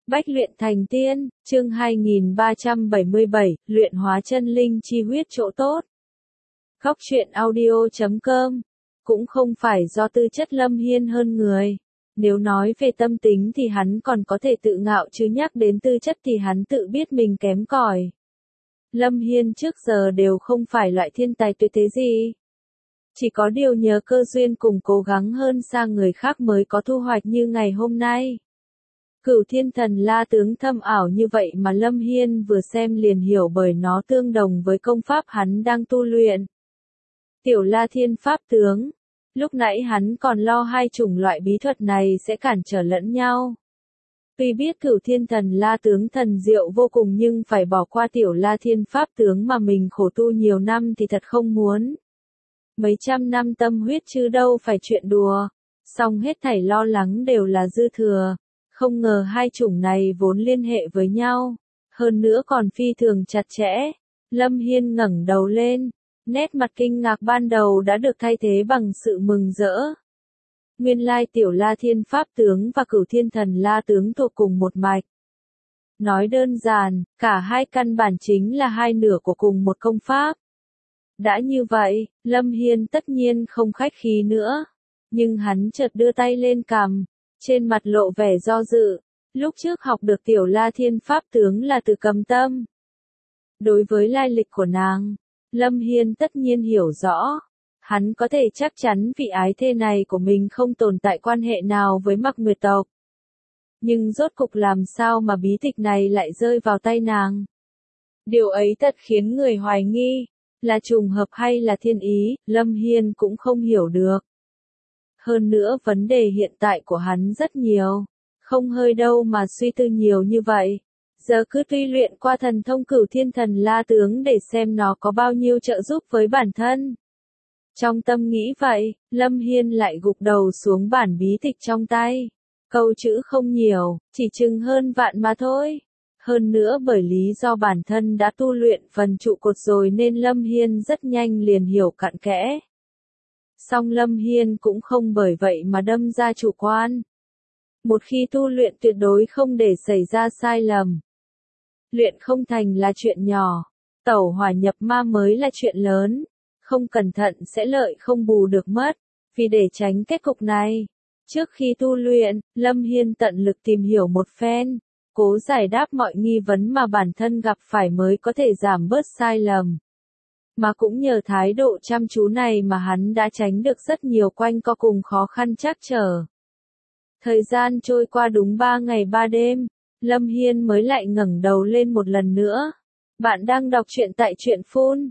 Bách luyện thành tiên, chương 2377, luyện hóa chân linh chi huyết chỗ tốt. Góc truyện audio.com. Cũng không phải do tư chất Lâm Hiên hơn người. Nếu nói về tâm tính thì hắn còn có thể tự ngạo, chứ nhắc đến tư chất thì hắn tự biết mình kém cỏi. Lâm Hiên trước giờ đều không phải loại thiên tài tuyệt thế gì. Chỉ có điều nhờ cơ duyên cùng cố gắng hơn xa người khác mới có thu hoạch như ngày hôm nay. Cửu thiên thần la tướng thâm ảo như vậy mà Lâm Hiên vừa xem liền hiểu, bởi nó tương đồng với công pháp hắn đang tu luyện. Tiểu La Thiên Pháp tướng. Lúc nãy hắn còn lo hai chủng loại bí thuật này sẽ cản trở lẫn nhau. Tuy biết cửu thiên thần la tướng thần diệu vô cùng, nhưng phải bỏ qua Tiểu La Thiên Pháp tướng mà mình khổ tu nhiều năm thì thật không muốn. Mấy trăm năm tâm huyết chứ đâu phải chuyện đùa. Song hết thảy lo lắng đều là dư thừa. Không ngờ hai chủng này vốn liên hệ với nhau, hơn nữa còn phi thường chặt chẽ. Lâm Hiên ngẩng đầu lên, nét mặt kinh ngạc ban đầu đã được thay thế bằng sự mừng rỡ. Nguyên lai Tiểu La Thiên Pháp tướng và Cửu Thiên Thần La tướng thuộc cùng một mạch. Nói đơn giản, cả hai căn bản chính là hai nửa của cùng một công pháp. Đã như vậy, Lâm Hiên tất nhiên không khách khí nữa, nhưng hắn chợt đưa tay lên cằm. Trên mặt lộ vẻ do dự, lúc trước học được Tiểu La Thiên Pháp tướng là từ Cầm Tâm. Đối với lai lịch của nàng, Lâm Hiên tất nhiên hiểu rõ. Hắn có thể chắc chắn vị ái thê này của mình không tồn tại quan hệ nào với Mặc Nguyệt tộc. Nhưng rốt cục làm sao mà bí tịch này lại rơi vào tay nàng? Điều ấy thật khiến người hoài nghi, là trùng hợp hay là thiên ý, Lâm Hiên cũng không hiểu được. Hơn nữa vấn đề hiện tại của hắn rất nhiều, không hơi đâu mà suy tư nhiều như vậy. Giờ cứ tuy luyện qua thần thông Cửu Thiên Thần La tướng để xem nó có bao nhiêu trợ giúp với bản thân. Trong tâm nghĩ vậy, Lâm Hiên lại gục đầu xuống bản bí tịch trong tay. Câu chữ không nhiều, chỉ chừng hơn vạn mà thôi. Hơn nữa bởi lý do bản thân đã tu luyện phần trụ cột rồi nên Lâm Hiên rất nhanh liền hiểu cặn kẽ. Song Lâm Hiên cũng không bởi vậy mà đâm ra chủ quan. Một khi tu luyện tuyệt đối không để xảy ra sai lầm. Luyện không thành là chuyện nhỏ, tẩu hỏa nhập ma mới là chuyện lớn. Không cẩn thận sẽ lợi không bù được mất. Vì để tránh kết cục này, trước khi tu luyện, Lâm Hiên tận lực tìm hiểu một phen, cố giải đáp mọi nghi vấn mà bản thân gặp phải mới có thể giảm bớt sai lầm. Mà cũng nhờ thái độ chăm chú này mà hắn đã tránh được rất nhiều quanh co cùng khó khăn trắc trở. Thời gian trôi qua đúng 3 ngày 3 đêm, Lâm Hiên mới lại ngẩng đầu lên một lần nữa. Bạn đang đọc truyện tại Truyện Phun.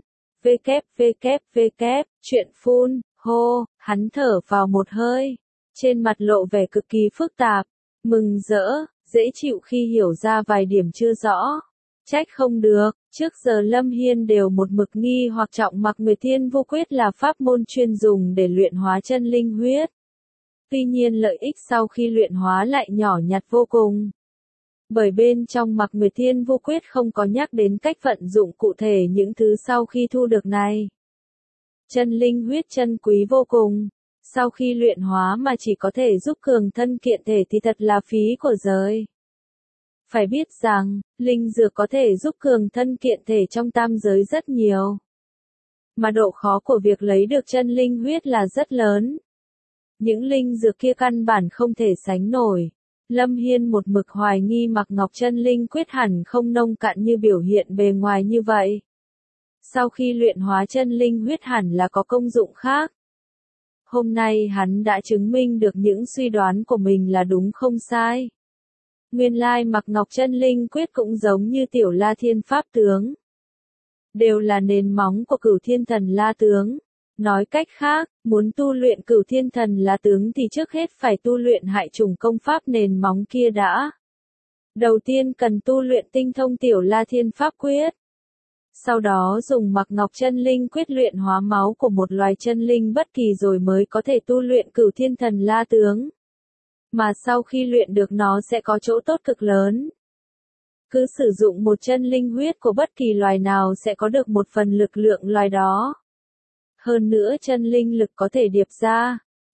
Truyện Phun, hô, hắn thở vào một hơi. Trên mặt lộ vẻ cực kỳ phức tạp, mừng rỡ, dễ chịu khi hiểu ra vài điểm chưa rõ. Trách không được, trước giờ Lâm Hiên đều một mực nghi hoặc trọng Mặc Nguyệt Thiên Vô Quyết là pháp môn chuyên dùng để luyện hóa chân linh huyết. Tuy nhiên lợi ích sau khi luyện hóa lại nhỏ nhặt vô cùng. Bởi bên trong Mặc Nguyệt Thiên Vô Quyết không có nhắc đến cách vận dụng cụ thể những thứ sau khi thu được này. Chân linh huyết chân quý vô cùng. Sau khi luyện hóa mà chỉ có thể giúp cường thân kiện thể thì thật là phí của giời. Phải biết rằng, linh dược có thể giúp cường thân kiện thể trong tam giới rất nhiều. Mà độ khó của việc lấy được chân linh huyết là rất lớn. Những linh dược kia căn bản không thể sánh nổi. Lâm Hiên một mực hoài nghi Mặc Ngọc chân linh quyết hẳn không nông cạn như biểu hiện bề ngoài như vậy. Sau khi luyện hóa chân linh huyết hẳn là có công dụng khác. Hôm nay hắn đã chứng minh được những suy đoán của mình là đúng không sai. Nguyên lai Mặc Ngọc chân linh quyết cũng giống như Tiểu La Thiên Pháp tướng. Đều là nền móng của Cửu Thiên Thần La tướng. Nói cách khác, muốn tu luyện Cửu Thiên Thần La tướng thì trước hết phải tu luyện hại chủng công pháp nền móng kia đã. Đầu tiên cần tu luyện tinh thông Tiểu La Thiên Pháp quyết. Sau đó dùng Mặc Ngọc chân linh quyết luyện hóa máu của một loài chân linh bất kỳ rồi mới có thể tu luyện Cửu Thiên Thần La tướng. Mà sau khi luyện được nó sẽ có chỗ tốt cực lớn. Cứ sử dụng một chân linh huyết của bất kỳ loài nào sẽ có được một phần lực lượng loài đó. Hơn nữa chân linh lực có thể điệp ra,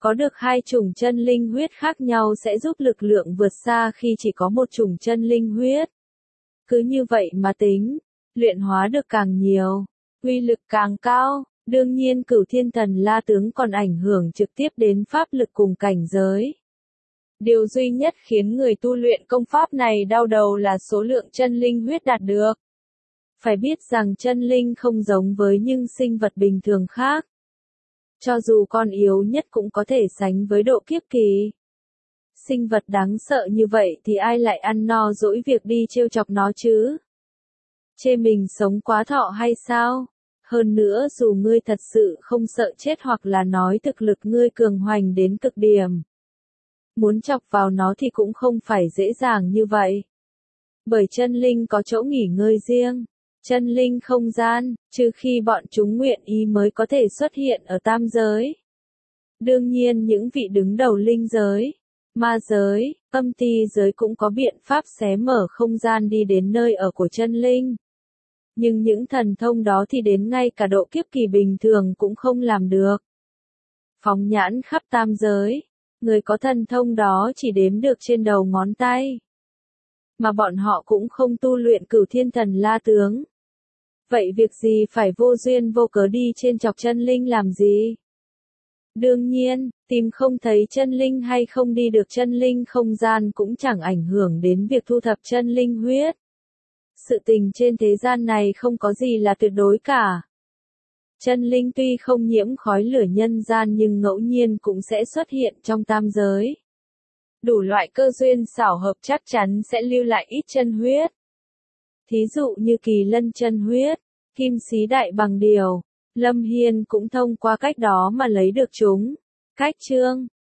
Có được hai chủng chân linh huyết khác nhau sẽ giúp lực lượng vượt xa khi chỉ có một chủng chân linh huyết. Cứ như vậy mà tính, luyện hóa được càng nhiều, uy lực càng cao. Đương nhiên Cửu Thiên Thần La Tướng còn ảnh hưởng trực tiếp đến pháp lực cùng cảnh giới. Điều duy nhất khiến người tu luyện công pháp này đau đầu là số lượng chân linh huyết đạt được. Phải biết rằng chân linh không giống với những sinh vật bình thường khác. Cho dù con yếu nhất cũng có thể sánh với độ kiếp kỳ. Sinh vật đáng sợ như vậy thì ai lại ăn no dỗi việc đi trêu chọc nó chứ? Chê mình sống quá thọ hay sao? Hơn nữa dù ngươi thật sự không sợ chết hoặc là nói thực lực ngươi cường hoành đến cực điểm. Muốn chọc vào nó thì cũng không phải dễ dàng như vậy. Bởi chân linh có chỗ nghỉ ngơi riêng. Chân linh không gian, trừ khi bọn chúng nguyện ý mới có thể xuất hiện ở tam giới. Đương nhiên những vị đứng đầu linh giới, ma giới, âm ti giới cũng có biện pháp xé mở không gian đi đến nơi ở của chân linh. Nhưng những thần thông đó thì đến ngay cả độ kiếp kỳ bình thường cũng không làm được. Phóng nhãn khắp tam giới, người có thần thông đó chỉ đếm được trên đầu ngón tay. Mà bọn họ cũng không tu luyện Cửu Thiên Thần La Tướng. Vậy việc gì phải vô duyên vô cớ đi trên chọc chân linh làm gì? Đương nhiên, tìm không thấy chân linh hay không đi được chân linh không gian cũng chẳng ảnh hưởng đến việc thu thập chân linh huyết. Sự tình trên thế gian này không có gì là tuyệt đối cả. Chân linh tuy không nhiễm khói lửa nhân gian nhưng ngẫu nhiên cũng sẽ xuất hiện trong tam giới. Đủ loại cơ duyên xảo hợp chắc chắn sẽ lưu lại ít chân huyết. Thí dụ như Kỳ Lân chân huyết, Kim Xí Đại Bằng Điều, Lâm Hiên cũng thông qua cách đó mà lấy được chúng. Cách chương